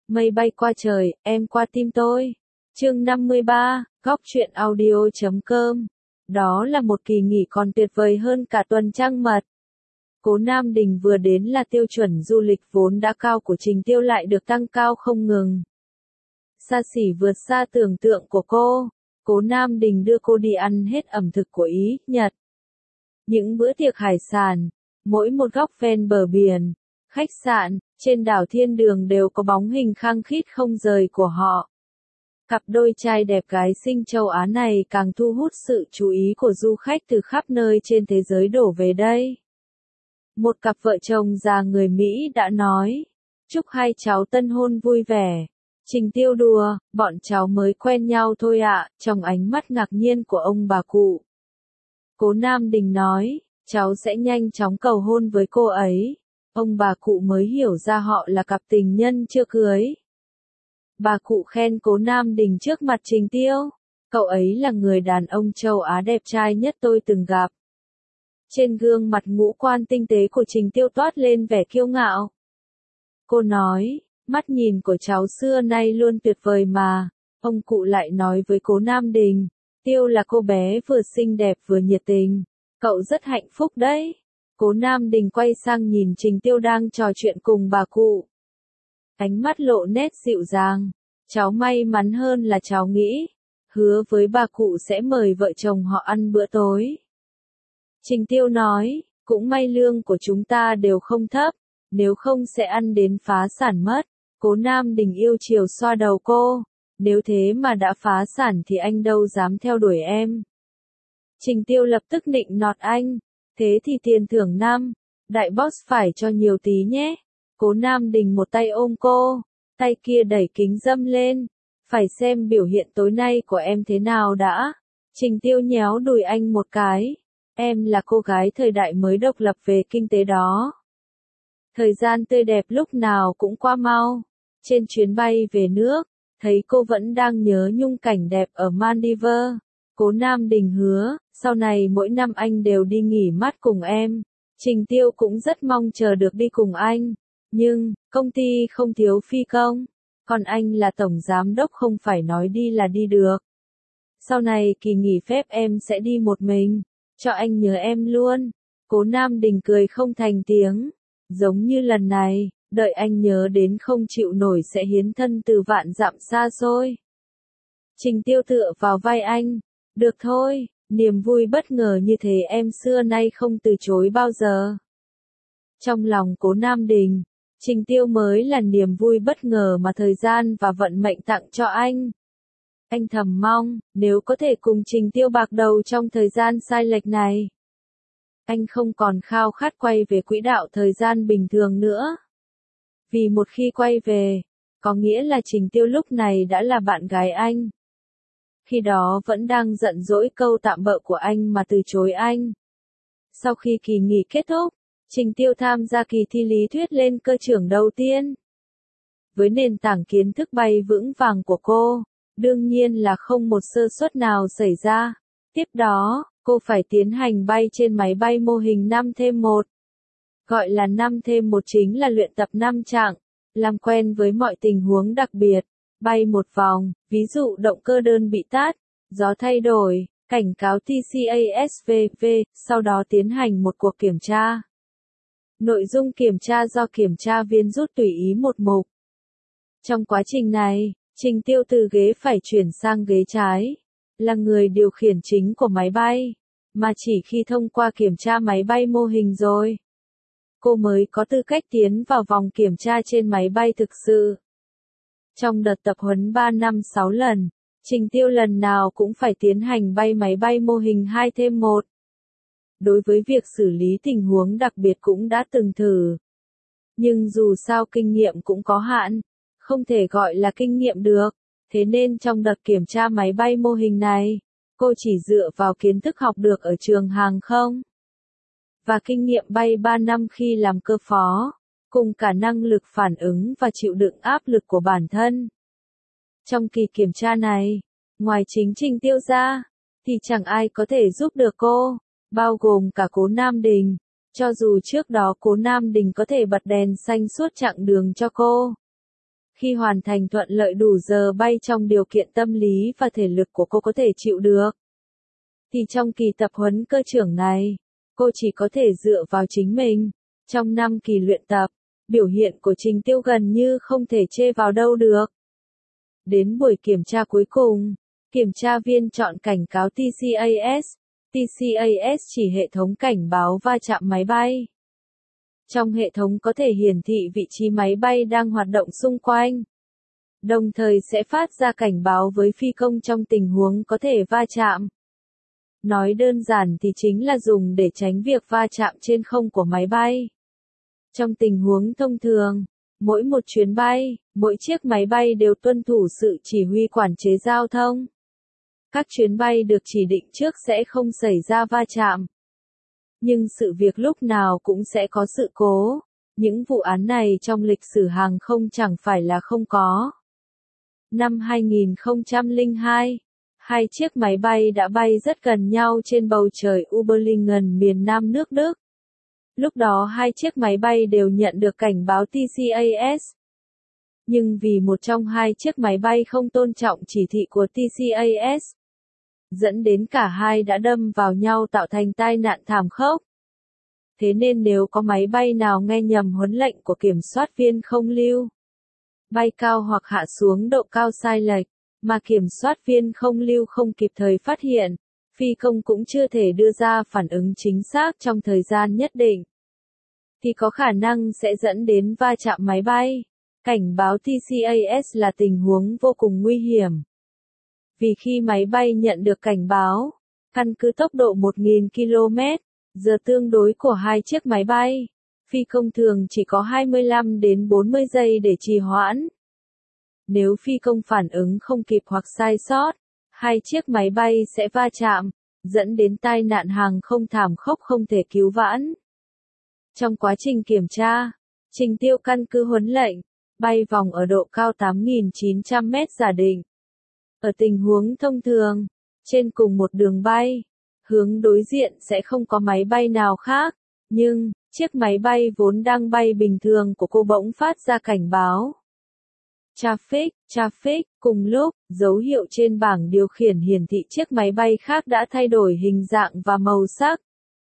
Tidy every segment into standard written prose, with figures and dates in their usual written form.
Mây bay qua trời, em qua tim tôi. Chương 53, Góc truyện audio.com. Đó là một kỳ nghỉ còn tuyệt vời hơn cả tuần trăng mật. Cố Nam Đình vừa đến là tiêu chuẩn du lịch vốn đã cao của Trình Tiêu lại được tăng cao không ngừng. Xa xỉ vượt xa tưởng tượng của cô. Cố Nam Đình đưa cô đi ăn hết ẩm thực của Ý, Nhật. Những bữa tiệc hải sản, mỗi một góc ven bờ biển, khách sạn, trên đảo Thiên Đường đều có bóng hình khăng khít không rời của họ. Cặp đôi trai đẹp gái xinh châu Á này càng thu hút sự chú ý của du khách từ khắp nơi trên thế giới đổ về đây. Một cặp vợ chồng già người Mỹ đã nói, chúc hai cháu tân hôn vui vẻ. Trình Tiêu đùa, bọn cháu mới quen nhau thôi ạ, trong ánh mắt ngạc nhiên của ông bà cụ. Cố Nam Đình nói, cháu sẽ nhanh chóng cầu hôn với cô ấy. Ông bà cụ mới hiểu ra họ là cặp tình nhân chưa cưới. Bà cụ khen Cố Nam Đình trước mặt Trình Tiêu. Cậu ấy là người đàn ông châu Á đẹp trai nhất tôi từng gặp. Trên gương mặt ngũ quan tinh tế của Trình Tiêu toát lên vẻ kiêu ngạo. Cô nói, mắt nhìn của cháu xưa nay luôn tuyệt vời mà. Ông cụ lại nói với Cố Nam Đình, Tiêu là cô bé vừa xinh đẹp vừa nhiệt tình. Cậu rất hạnh phúc đấy. Cố Nam Đình quay sang nhìn Trình Tiêu đang trò chuyện cùng bà cụ. Ánh mắt lộ nét dịu dàng. Cháu may mắn hơn là cháu nghĩ. Hứa với bà cụ sẽ mời vợ chồng họ ăn bữa tối. Trình Tiêu nói, cũng may lương của chúng ta đều không thấp. Nếu không sẽ ăn đến phá sản mất. Cố Nam Đình yêu chiều xoa đầu cô. Nếu thế mà đã phá sản thì anh đâu dám theo đuổi em. Trình Tiêu lập tức nịnh nọt anh. Thế thì tiền thưởng năm. Đại boss phải cho nhiều tí nhé. Cố Nam Đình một tay ôm cô. Tay kia đẩy kính râm lên. Phải xem biểu hiện tối nay của em thế nào đã. Trình Tiêu nhéo đùi anh một cái. Em là cô gái thời đại mới độc lập về kinh tế đó. Thời gian tươi đẹp lúc nào cũng qua mau. Trên chuyến bay về nước, thấy cô vẫn đang nhớ nhung cảnh đẹp ở Maldives. Cố Nam Đình hứa, sau này mỗi năm anh đều đi nghỉ mát cùng em. Trình Tiêu cũng rất mong chờ được đi cùng anh. Nhưng, công ty không thiếu phi công. Còn anh là tổng giám đốc không phải nói đi là đi được. Sau này kỳ nghỉ phép em sẽ đi một mình. Cho anh nhớ em luôn. Cố Nam Đình cười không thành tiếng. Giống như lần này, đợi anh nhớ đến không chịu nổi sẽ hiến thân từ vạn dặm xa xôi. Trình Tiêu tựa vào vai anh. Được thôi, niềm vui bất ngờ như thế em xưa nay không từ chối bao giờ. Trong lòng Cố Nam Đình, Trình Tiêu mới là niềm vui bất ngờ mà thời gian và vận mệnh tặng cho anh. Anh thầm mong, nếu có thể cùng Trình Tiêu bạc đầu trong thời gian sai lệch này. Anh không còn khao khát quay về quỹ đạo thời gian bình thường nữa. Vì một khi quay về, có nghĩa là Trình Tiêu lúc này đã là bạn gái anh. Khi đó vẫn đang giận dỗi câu tạm bợ của anh mà từ chối anh. Sau khi kỳ nghỉ kết thúc, Trình Tiêu tham gia kỳ thi lý thuyết lên cơ trưởng đầu tiên. Với nền tảng kiến thức bay vững vàng của cô, đương nhiên là không một sơ suất nào xảy ra. Tiếp đó, cô phải tiến hành bay trên máy bay mô hình 5+1. Gọi là 5+1 chính là luyện tập 5 chặng, làm quen với mọi tình huống đặc biệt, bay một vòng, ví dụ động cơ đơn bị tắt, gió thay đổi, cảnh cáo TCASVV, sau đó tiến hành một cuộc kiểm tra. Nội dung kiểm tra do kiểm tra viên rút tùy ý một mục. Trong quá trình này, Trình Tiêu từ ghế phải chuyển sang ghế trái, là người điều khiển chính của máy bay, mà chỉ khi thông qua kiểm tra máy bay mô hình rồi, cô mới có tư cách tiến vào vòng kiểm tra trên máy bay thực sự. Trong đợt tập huấn 3 năm 6 lần, Trình Tiêu lần nào cũng phải tiến hành bay máy bay mô hình 2+1. Đối với việc xử lý tình huống đặc biệt cũng đã từng thử. Nhưng dù sao kinh nghiệm cũng có hạn, không thể gọi là kinh nghiệm được. Thế nên trong đợt kiểm tra máy bay mô hình này, cô chỉ dựa vào kiến thức học được ở trường hàng không. Và kinh nghiệm bay 3 năm khi làm cơ phó, cùng cả năng lực phản ứng và chịu đựng áp lực của bản thân. Trong kỳ kiểm tra này, ngoài chính Trình Tiêu ra, thì chẳng ai có thể giúp được cô, bao gồm cả Cố Nam Đình. Cho dù trước đó Cố Nam Đình có thể bật đèn xanh suốt chặng đường cho cô. Khi hoàn thành thuận lợi đủ giờ bay trong điều kiện tâm lý và thể lực của cô có thể chịu được, thì trong kỳ tập huấn cơ trưởng này, cô chỉ có thể dựa vào chính mình. Trong 5 kỳ luyện tập, biểu hiện của Trình Tiêu gần như không thể chê vào đâu được. Đến buổi kiểm tra cuối cùng, kiểm tra viên chọn cảnh cáo TCAS. TCAS chỉ hệ thống cảnh báo va chạm máy bay. Trong hệ thống có thể hiển thị vị trí máy bay đang hoạt động xung quanh, đồng thời sẽ phát ra cảnh báo với phi công trong tình huống có thể va chạm. Nói đơn giản thì chính là dùng để tránh việc va chạm trên không của máy bay. Trong tình huống thông thường, mỗi một chuyến bay, mỗi chiếc máy bay đều tuân thủ sự chỉ huy quản chế giao thông. Các chuyến bay được chỉ định trước sẽ không xảy ra va chạm. Nhưng sự việc lúc nào cũng sẽ có sự cố. Những vụ án này trong lịch sử hàng không chẳng phải là không có. Năm 2002, hai chiếc máy bay đã bay rất gần nhau trên bầu trời Überlingen miền Nam nước Đức. Lúc đó hai chiếc máy bay đều nhận được cảnh báo TCAS. Nhưng vì một trong hai chiếc máy bay không tôn trọng chỉ thị của TCAS, dẫn đến cả hai đã đâm vào nhau tạo thành tai nạn thảm khốc. Thế nên nếu có máy bay nào nghe nhầm huấn lệnh của kiểm soát viên không lưu, bay cao hoặc hạ xuống độ cao sai lệch, mà kiểm soát viên không lưu không kịp thời phát hiện, phi công cũng chưa thể đưa ra phản ứng chính xác trong thời gian nhất định, thì có khả năng sẽ dẫn đến va chạm máy bay. Cảnh báo TCAS là tình huống vô cùng nguy hiểm. Vì khi máy bay nhận được cảnh báo, căn cứ tốc độ 1.000 km, giờ tương đối của hai chiếc máy bay, phi công thường chỉ có 25 đến 40 giây để trì hoãn. Nếu phi công phản ứng không kịp hoặc sai sót, hai chiếc máy bay sẽ va chạm, dẫn đến tai nạn hàng không thảm khốc không thể cứu vãn. Trong quá trình kiểm tra, Trình Tiêu căn cứ huấn lệnh, bay vòng ở độ cao 8.900 mét giả định. Ở tình huống thông thường, trên cùng một đường bay, hướng đối diện sẽ không có máy bay nào khác, nhưng, chiếc máy bay vốn đang bay bình thường của cô bỗng phát ra cảnh báo. Traffic, cùng lúc, dấu hiệu trên bảng điều khiển hiển thị chiếc máy bay khác đã thay đổi hình dạng và màu sắc.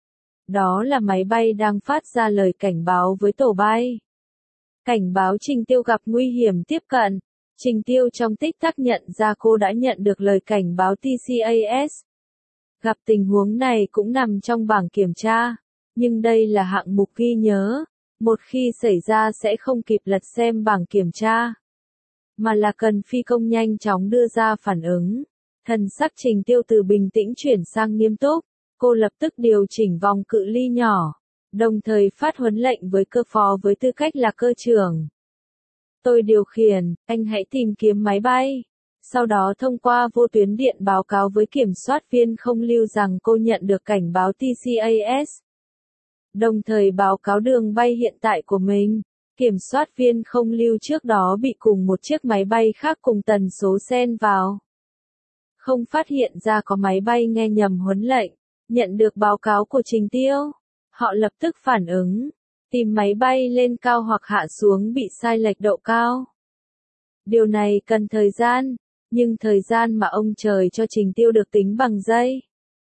Đó là máy bay đang phát ra lời cảnh báo với tổ bay. Cảnh báo Trình Tiêu gặp nguy hiểm tiếp cận. Trình Tiêu trong tích tắc nhận ra cô đã nhận được lời cảnh báo TCAS. Gặp tình huống này cũng nằm trong bảng kiểm tra, nhưng đây là hạng mục ghi nhớ, một khi xảy ra sẽ không kịp lật xem bảng kiểm tra, mà là cần phi công nhanh chóng đưa ra phản ứng. Thần sắc Trình Tiêu từ bình tĩnh chuyển sang nghiêm túc, cô lập tức điều chỉnh vòng cự ly nhỏ, đồng thời phát huấn lệnh với cơ phó với tư cách là cơ trưởng. Tôi điều khiển, anh hãy tìm kiếm máy bay. Sau đó thông qua vô tuyến điện báo cáo với kiểm soát viên không lưu rằng cô nhận được cảnh báo TCAS. Đồng thời báo cáo đường bay hiện tại của mình. Kiểm soát viên không lưu trước đó bị cùng một chiếc máy bay khác cùng tần số xen vào. Không phát hiện ra có máy bay nghe nhầm huấn lệnh. Nhận được báo cáo của Trình Tiêu, họ lập tức phản ứng, tìm máy bay lên cao hoặc hạ xuống bị sai lệch độ cao. Điều này cần thời gian, nhưng thời gian mà ông trời cho Trình Tiêu được tính bằng giây.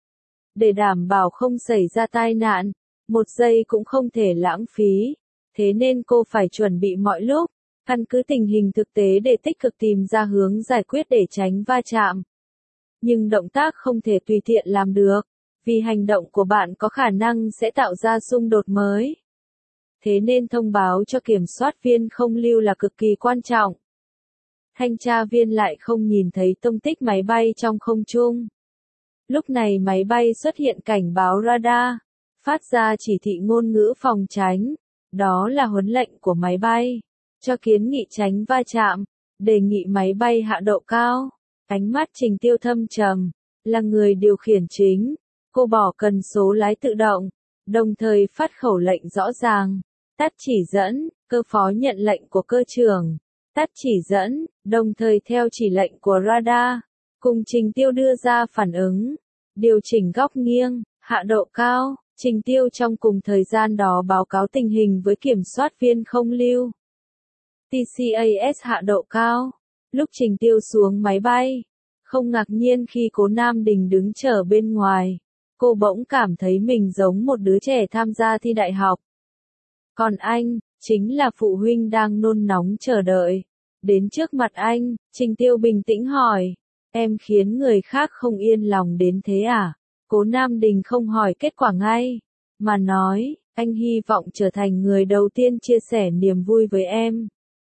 Để đảm bảo không xảy ra tai nạn, một giây cũng không thể lãng phí, thế nên cô phải chuẩn bị mọi lúc, căn cứ tình hình thực tế để tích cực tìm ra hướng giải quyết để tránh va chạm. Nhưng động tác không thể tùy tiện làm được, vì hành động của bạn có khả năng sẽ tạo ra xung đột mới. Thế nên thông báo cho kiểm soát viên không lưu là cực kỳ quan trọng. Thanh tra viên lại không nhìn thấy tung tích máy bay trong không trung. Lúc này máy bay xuất hiện cảnh báo radar, phát ra chỉ thị ngôn ngữ phòng tránh. Đó là huấn lệnh của máy bay, cho kiến nghị tránh va chạm, đề nghị máy bay hạ độ cao. Ánh mắt Trình Tiêu thâm trầm, là người điều khiển chính. Cô bỏ cần số lái tự động, đồng thời phát khẩu lệnh rõ ràng. Tắt chỉ dẫn, cơ phó nhận lệnh của cơ trưởng. Tắt chỉ dẫn, đồng thời theo chỉ lệnh của radar. Cùng Trình Tiêu đưa ra phản ứng. Điều chỉnh góc nghiêng, hạ độ cao. Trình Tiêu trong cùng thời gian đó báo cáo tình hình với kiểm soát viên không lưu. TCAS hạ độ cao. Lúc Trình Tiêu xuống máy bay, không ngạc nhiên khi Cố Nam Đình đứng chờ bên ngoài. Cô bỗng cảm thấy mình giống một đứa trẻ tham gia thi đại học. Còn anh, chính là phụ huynh đang nôn nóng chờ đợi. Đến trước mặt anh, Trình Tiêu bình tĩnh hỏi, em khiến người khác không yên lòng đến thế à? Cố Nam Đình không hỏi kết quả ngay, mà nói, anh hy vọng trở thành người đầu tiên chia sẻ niềm vui với em.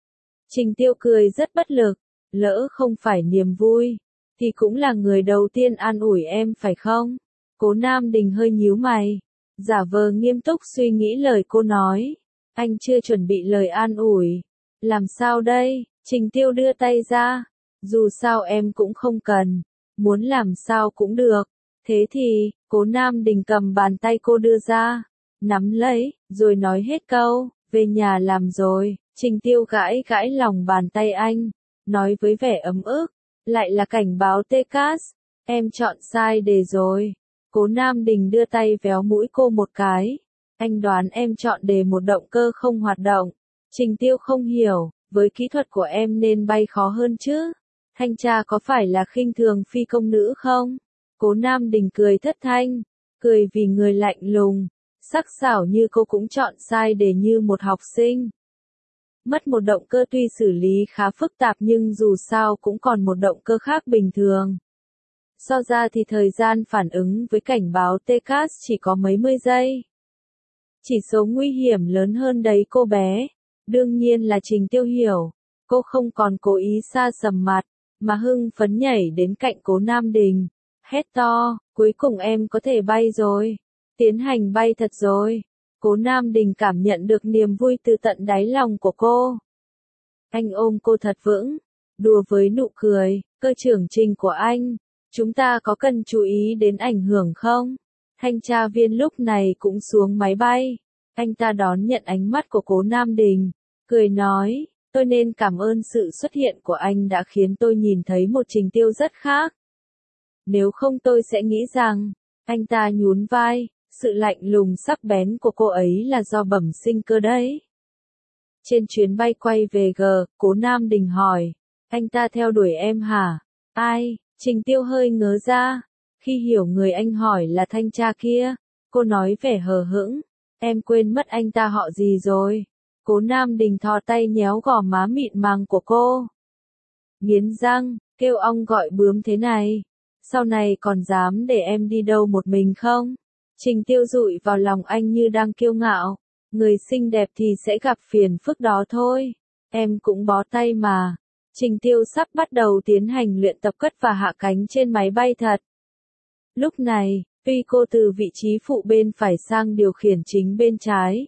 Trình Tiêu cười rất bất lực, lỡ không phải niềm vui, thì cũng là người đầu tiên an ủi em phải không? Cố Nam Đình hơi nhíu mày, giả vờ nghiêm túc suy nghĩ lời cô nói. Anh chưa chuẩn bị lời an ủi. Làm sao đây? Trình Tiêu đưa tay ra. Dù sao em cũng không cần. Muốn làm sao cũng được. Thế thì, Cố Nam Đình cầm bàn tay cô đưa ra. Nắm lấy, rồi nói hết câu. Về nhà làm rồi. Trình Tiêu gãi gãi lòng bàn tay anh. Nói với vẻ ấm ức. Lại là cảnh báo TCAS. Em chọn sai đề rồi. Cố Nam Đình đưa tay véo mũi cô một cái. Anh đoán em chọn đề một động cơ không hoạt động. Trình Tiêu không hiểu, với kỹ thuật của em nên bay khó hơn chứ. Thanh tra có phải là khinh thường phi công nữ không? Cố Nam Đình cười thất thanh, cười vì người lạnh lùng, sắc sảo như cô cũng chọn sai đề như một học sinh. Mất một động cơ tuy xử lý khá phức tạp nhưng dù sao cũng còn một động cơ khác bình thường. So ra thì thời gian phản ứng với cảnh báo TCAS chỉ có mấy mươi giây. Chỉ số nguy hiểm lớn hơn đấy cô bé. Đương nhiên là Trình Tiêu hiểu. Cô không còn cố ý sa sầm mặt, mà hưng phấn nhảy đến cạnh Cố Nam Đình. Hét to, cuối cùng em có thể bay rồi. Tiến hành bay thật rồi. Cố Nam Đình cảm nhận được niềm vui từ tận đáy lòng của cô. Anh ôm cô thật vững, đùa với nụ cười, cơ trưởng Trình của anh. Chúng ta có cần chú ý đến ảnh hưởng không? Thanh tra viên lúc này cũng xuống máy bay. Anh ta đón nhận ánh mắt của Cố Nam Đình, cười nói, tôi nên cảm ơn sự xuất hiện của anh đã khiến tôi nhìn thấy một Trình Tiêu rất khác. Nếu không tôi sẽ nghĩ rằng, anh ta nhún vai, sự lạnh lùng sắc bén của cô ấy là do bẩm sinh cơ đấy. Trên chuyến bay quay về G, Cố Nam Đình hỏi, anh ta theo đuổi em hả? Ai? Trình Tiêu hơi ngớ ra. Khi hiểu người anh hỏi là thanh tra kia, cô nói vẻ hờ hững, em quên mất anh ta họ gì rồi. Cố Nam Đình thò tay nhéo gò má mịn màng của cô. Nghiến răng, kêu ong gọi bướm thế này. Sau này còn dám để em đi đâu một mình không? Trình Tiêu dụi vào lòng anh như đang kiêu ngạo. Người xinh đẹp thì sẽ gặp phiền phức đó thôi. Em cũng bó tay mà. Trình Tiêu sắp bắt đầu tiến hành luyện tập cất và hạ cánh trên máy bay thật. Lúc này, tuy cô từ vị trí phụ bên phải sang điều khiển chính bên trái.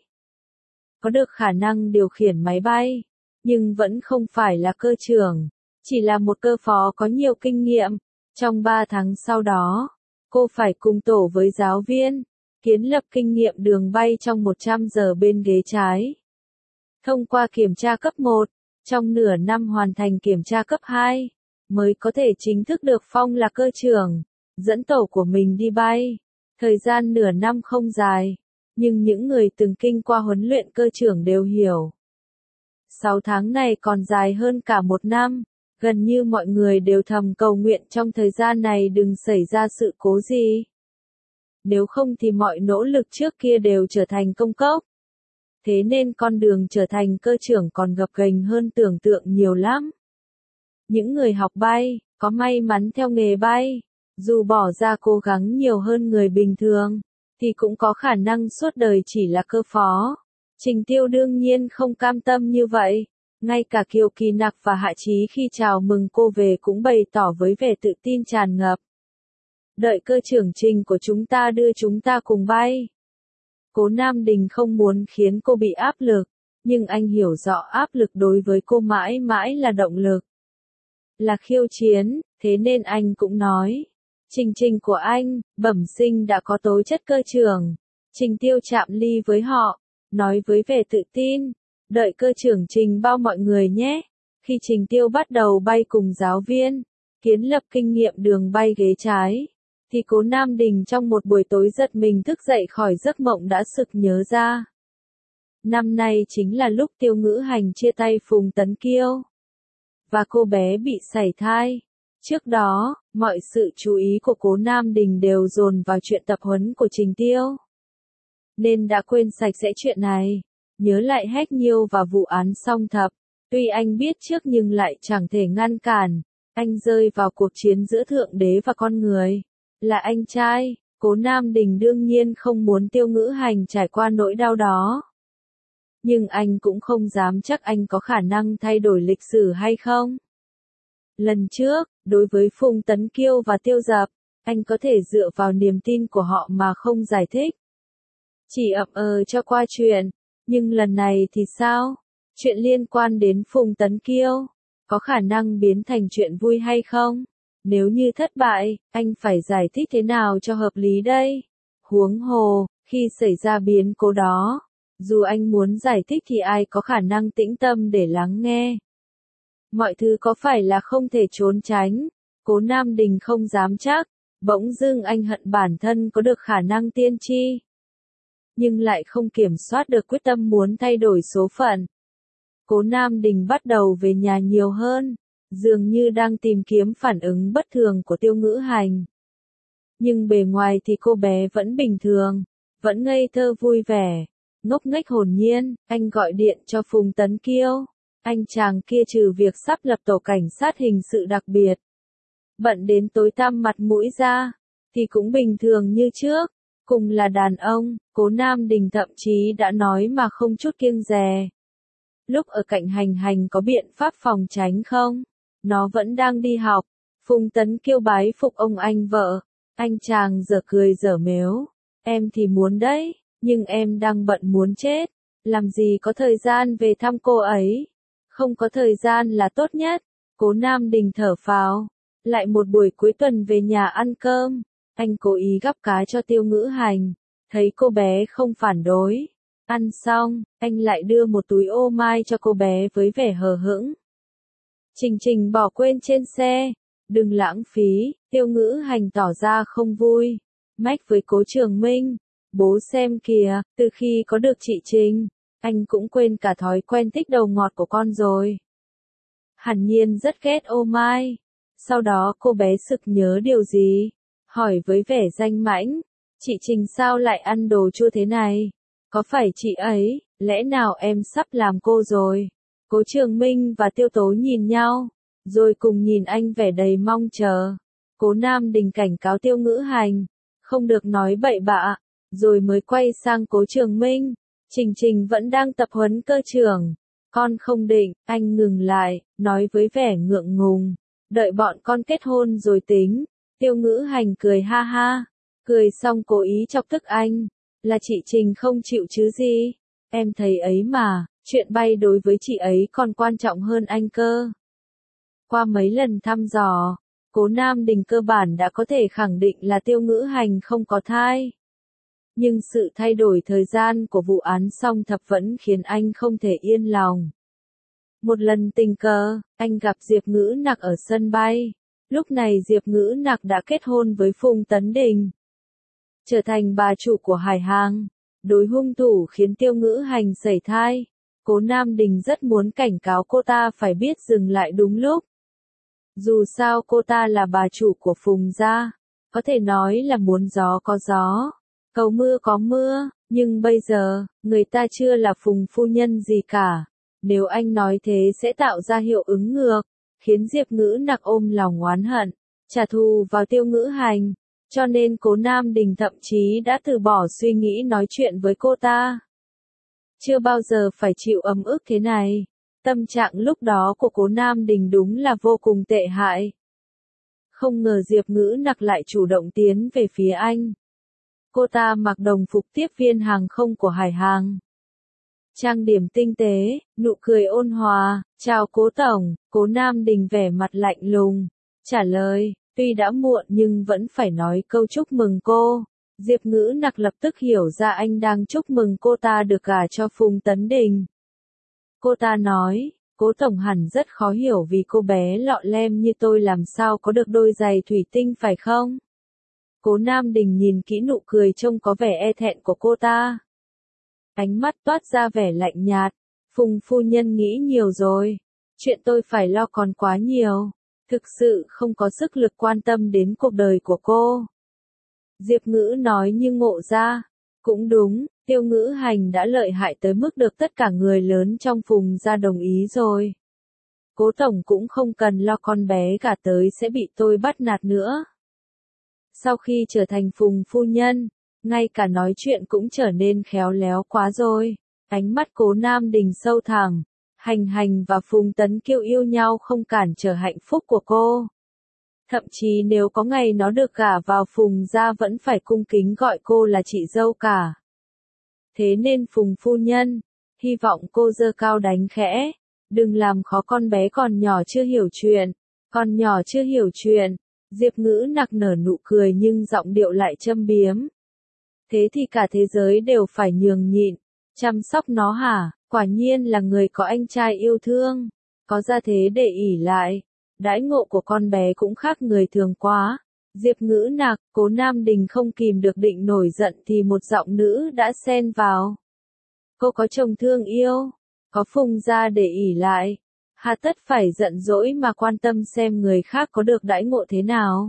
Có được khả năng điều khiển máy bay, nhưng vẫn không phải là cơ trưởng, chỉ là một cơ phó có nhiều kinh nghiệm. Trong 3 tháng sau đó, cô phải cùng tổ với giáo viên, kiến lập kinh nghiệm đường bay trong 100 giờ bên ghế trái. Thông qua kiểm tra cấp 1, trong nửa năm hoàn thành kiểm tra cấp 2, mới có thể chính thức được phong là cơ trưởng, dẫn tổ của mình đi bay. Thời gian nửa năm không dài, nhưng những người từng kinh qua huấn luyện cơ trưởng đều hiểu. 6 tháng này còn dài hơn cả 1 năm, gần như mọi người đều thầm cầu nguyện trong thời gian này đừng xảy ra sự cố gì. Nếu không thì mọi nỗ lực trước kia đều trở thành công cốc. Thế nên con đường trở thành cơ trưởng còn gập ghềnh hơn tưởng tượng nhiều lắm. Những người học bay, có may mắn theo nghề bay, dù bỏ ra cố gắng nhiều hơn người bình thường, thì cũng có khả năng suốt đời chỉ là cơ phó. Trình Tiêu đương nhiên không cam tâm như vậy. Ngay cả Kiều Kỳ Nặc và Hạ Chí khi chào mừng cô về cũng bày tỏ với vẻ tự tin tràn ngập. Đợi cơ trưởng Trình của chúng ta đưa chúng ta cùng bay. Cố Nam Đình không muốn khiến cô bị áp lực, nhưng anh hiểu rõ áp lực đối với cô mãi mãi là động lực. Là khiêu chiến, thế nên anh cũng nói. Trình của anh, bẩm sinh đã có tố chất cơ trưởng. Trình Tiêu chạm ly với họ, nói với vẻ tự tin. Đợi cơ trưởng Trình bao mọi người nhé. Khi Trình Tiêu bắt đầu bay cùng giáo viên, kiến lập kinh nghiệm đường bay ghế trái, thì Cố Nam Đình trong một buổi tối giật mình thức dậy khỏi giấc mộng đã sực nhớ ra. Năm nay chính là lúc Tiêu Ngữ Hành chia tay Phùng Tấn Kiêu. Và cô bé bị sảy thai. Trước đó, mọi sự chú ý của Cố Nam Đình đều dồn vào chuyện tập huấn của Trình Tiêu. Nên đã quên sạch sẽ chuyện này. Nhớ lại Hách Nhiêu và vụ án Song Thập. Tuy anh biết trước nhưng lại chẳng thể ngăn cản. Anh rơi vào cuộc chiến giữa Thượng Đế và con người. Là anh trai, Cố Nam Đình đương nhiên không muốn Tiêu Ngữ Hành trải qua nỗi đau đó. Nhưng anh cũng không dám chắc anh có khả năng thay đổi lịch sử hay không. Lần trước, đối với Phùng Tấn Kiêu và Tiêu Dập, anh có thể dựa vào niềm tin của họ mà không giải thích. Chỉ ậm cho qua chuyện. Nhưng lần này thì sao? Chuyện liên quan đến Phùng Tấn Kiêu, có khả năng biến thành chuyện vui hay không? Nếu như thất bại, anh phải giải thích thế nào cho hợp lý đây? Huống hồ, khi xảy ra biến cố đó, dù anh muốn giải thích thì ai có khả năng tĩnh tâm để lắng nghe? Mọi thứ có phải là không thể trốn tránh? Cố Nam Đình không dám chắc, bỗng dưng anh hận bản thân có được khả năng tiên tri. Nhưng lại không kiểm soát được quyết tâm muốn thay đổi số phận. Cố Nam Đình bắt đầu về nhà nhiều hơn, dường như đang tìm kiếm phản ứng bất thường của Tiêu Ngữ Hành. Nhưng bề ngoài thì cô bé vẫn bình thường, vẫn ngây thơ vui vẻ, ngốc nghếch hồn nhiên. Anh gọi điện cho Phùng Tấn Kiêu. Anh chàng kia trừ việc sắp lập tổ cảnh sát hình sự đặc biệt, bận đến tối tăm mặt mũi ra, thì cũng bình thường như trước. Cùng là đàn ông, Cố Nam Đình thậm chí đã nói mà không chút kiêng dè. Lúc ở cạnh Hành có biện pháp phòng tránh không? Nó vẫn đang đi học. Phùng Tấn Kiêu bái phục ông anh vợ. Anh chàng giở cười giở mếu. Em thì muốn đấy, nhưng em đang bận muốn chết. Làm gì có thời gian về thăm cô ấy? Không có thời gian là tốt nhất. Cố Nam Đình thở phào. Lại một buổi cuối tuần về nhà ăn cơm. Anh cố ý gắp cá cho Tiêu Ngữ Hành. Thấy cô bé không phản đối. Ăn xong, anh lại đưa một túi ô mai cho cô bé với vẻ hờ hững. Trình bỏ quên trên xe. Đừng lãng phí. Tiêu Ngữ Hành tỏ ra không vui. Mách với Cố Trường Minh. Bố xem kìa, từ khi có được chị Trình, anh cũng quên cả thói quen thích đầu ngọt của con rồi. Hẳn nhiên rất ghét ô mai. Sau đó cô bé sực nhớ điều gì. Hỏi với vẻ danh mãnh. Chị Trình sao lại ăn đồ chua thế này? Có phải chị ấy, lẽ nào em sắp làm cô rồi? Cố Trường Minh và Tiêu Tố nhìn nhau, rồi cùng nhìn anh vẻ đầy mong chờ. Cố Nam Đình cảnh cáo Tiêu Ngữ Hành, không được nói bậy bạ, rồi mới quay sang Cố Trường Minh. Trình vẫn đang tập huấn cơ trưởng. Con không định, anh ngừng lại, nói với vẻ ngượng ngùng. Đợi bọn con kết hôn rồi tính. Tiêu Ngữ Hành cười ha ha. Cười xong cố ý chọc tức anh. Là chị Trình không chịu chứ gì. Em thấy ấy mà, chuyện bay đối với chị ấy còn quan trọng hơn anh cơ. Qua mấy lần thăm dò, Cố Nam Đình cơ bản đã có thể khẳng định là Tiêu Ngữ Hành không có thai. Nhưng sự thay đổi thời gian của vụ án Song Thập vẫn khiến anh không thể yên lòng. Một lần tình cờ, anh gặp Diệp Ngữ Nặc ở sân bay. Lúc này Diệp Ngữ Nặc đã kết hôn với Phùng Tấn Đình, trở thành bà chủ của Hải Hàng. Đối hung thủ khiến Tiêu Ngữ Hành sảy thai, Cố Nam Đình rất muốn cảnh cáo cô ta phải biết dừng lại đúng lúc. Dù sao cô ta là bà chủ của Phùng gia, có thể nói là muốn gió có gió, cầu mưa có mưa, nhưng bây giờ, người ta chưa là Phùng phu nhân gì cả. Nếu anh nói thế sẽ tạo ra hiệu ứng ngược, khiến Diệp Ngữ Nặc ôm lòng oán hận, trả thù vào Tiêu Ngữ Hành. Cho nên Cố Nam Đình thậm chí đã từ bỏ suy nghĩ nói chuyện với cô ta. Chưa bao giờ phải chịu ấm ức thế này. Tâm trạng lúc đó của Cố Nam Đình đúng là vô cùng tệ hại. Không ngờ Diệp Ngữ Nặc lại chủ động tiến về phía anh. Cô ta mặc đồng phục tiếp viên hàng không của Hải Hàng. Trang điểm tinh tế, nụ cười ôn hòa, chào Cố Tổng. Cố Nam Đình vẻ mặt lạnh lùng, trả lời, tuy đã muộn nhưng vẫn phải nói câu chúc mừng cô. Diệp Ngữ Nặc lập tức hiểu ra anh đang chúc mừng cô ta được gả cho Phùng Tấn Đình. Cô ta nói, Cố Tổng hẳn rất khó hiểu vì cô bé lọ lem như tôi làm sao có được đôi giày thủy tinh phải không? Cố Nam Đình nhìn kỹ nụ cười trông có vẻ e thẹn của cô ta. Ánh mắt toát ra vẻ lạnh nhạt. Phùng phu nhân nghĩ nhiều rồi. Chuyện tôi phải lo còn quá nhiều. Thực sự không có sức lực quan tâm đến cuộc đời của cô. Diệp Ngữ nói như ngộ ra. Cũng đúng, Tiêu Ngữ Hành đã lợi hại tới mức được tất cả người lớn trong Phùng gia đồng ý rồi. Cố tổng cũng không cần lo con bé cả tới sẽ bị tôi bắt nạt nữa. Sau khi trở thành Phùng phu nhân, ngay cả nói chuyện cũng trở nên khéo léo quá rồi. Ánh mắt Cố Nam Đình sâu thẳm. Hành Hành và Phùng Tấn Kiêu yêu nhau không cản trở hạnh phúc của cô. Thậm chí nếu có ngày nó được gả vào Phùng gia vẫn phải cung kính gọi cô là chị dâu cả. Thế nên Phùng phu nhân, hy vọng cô giơ cao đánh khẽ, đừng làm khó con bé còn nhỏ chưa hiểu chuyện. Còn nhỏ chưa hiểu chuyện, Diệp Ngữ nặc nở nụ cười nhưng giọng điệu lại châm biếm. Thế thì cả thế giới đều phải nhường nhịn, chăm sóc nó hả? Quả nhiên là người có anh trai yêu thương, có gia thế để ỷ lại. Đãi ngộ của con bé cũng khác người thường quá. Diệp Ngữ nặc, Cố Nam Đình không kìm được định nổi giận thì một giọng nữ đã xen vào. Cô có chồng thương yêu, có Phùng gia để ỷ lại. Hà tất phải giận dỗi mà quan tâm xem người khác có được đãi ngộ thế nào.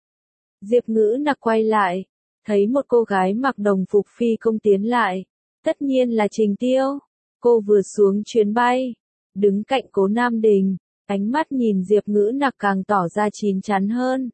Diệp Ngữ nặc quay lại, thấy một cô gái mặc đồng phục phi công tiến lại. Tất nhiên là Trình Tiêu. Cô vừa xuống chuyến bay, đứng cạnh Cố Nam Đình, ánh mắt nhìn Diệp Ngữ nặc càng tỏ ra chín chắn hơn.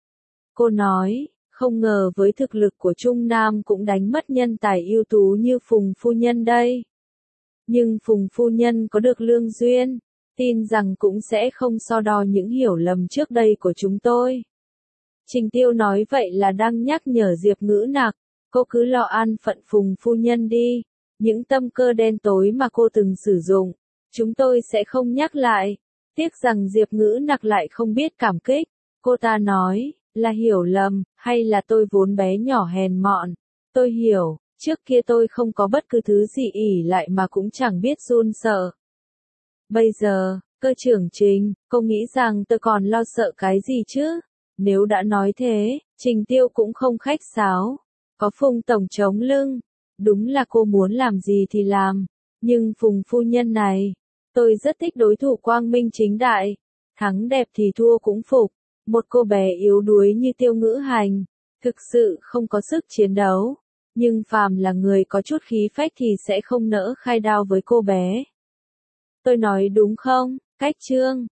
Cô nói, không ngờ với thực lực của Trung Nam cũng đánh mất nhân tài ưu tú như Phùng phu nhân đây. Nhưng Phùng phu nhân có được lương duyên, tin rằng cũng sẽ không so đo những hiểu lầm trước đây của chúng tôi. Trình Tiêu nói vậy là đang nhắc nhở Diệp Ngữ nặc, cô cứ lo an phận Phùng phu nhân đi. Những tâm cơ đen tối mà cô từng sử dụng, chúng tôi sẽ không nhắc lại. Tiếc rằng Diệp Ngữ nặc lại không biết cảm kích. Cô ta nói, là hiểu lầm, hay là tôi vốn bé nhỏ hèn mọn. Tôi hiểu, trước kia tôi không có bất cứ thứ gì ỷ lại mà cũng chẳng biết run sợ. Bây giờ, cơ trưởng Trình, cô nghĩ rằng tôi còn lo sợ cái gì chứ? Nếu đã nói thế, Trình Tiêu cũng không khách sáo. Có Phùng tổng chống lưng. Đúng là cô muốn làm gì thì làm. Nhưng Phùng phu nhân này, tôi rất thích đối thủ quang minh chính đại. Thắng đẹp thì thua cũng phục. Một cô bé yếu đuối như Tiêu Ngữ Hành, thực sự không có sức chiến đấu. Nhưng phàm là người có chút khí phách thì sẽ không nỡ khai đao với cô bé. Tôi nói đúng không, Cách Trương?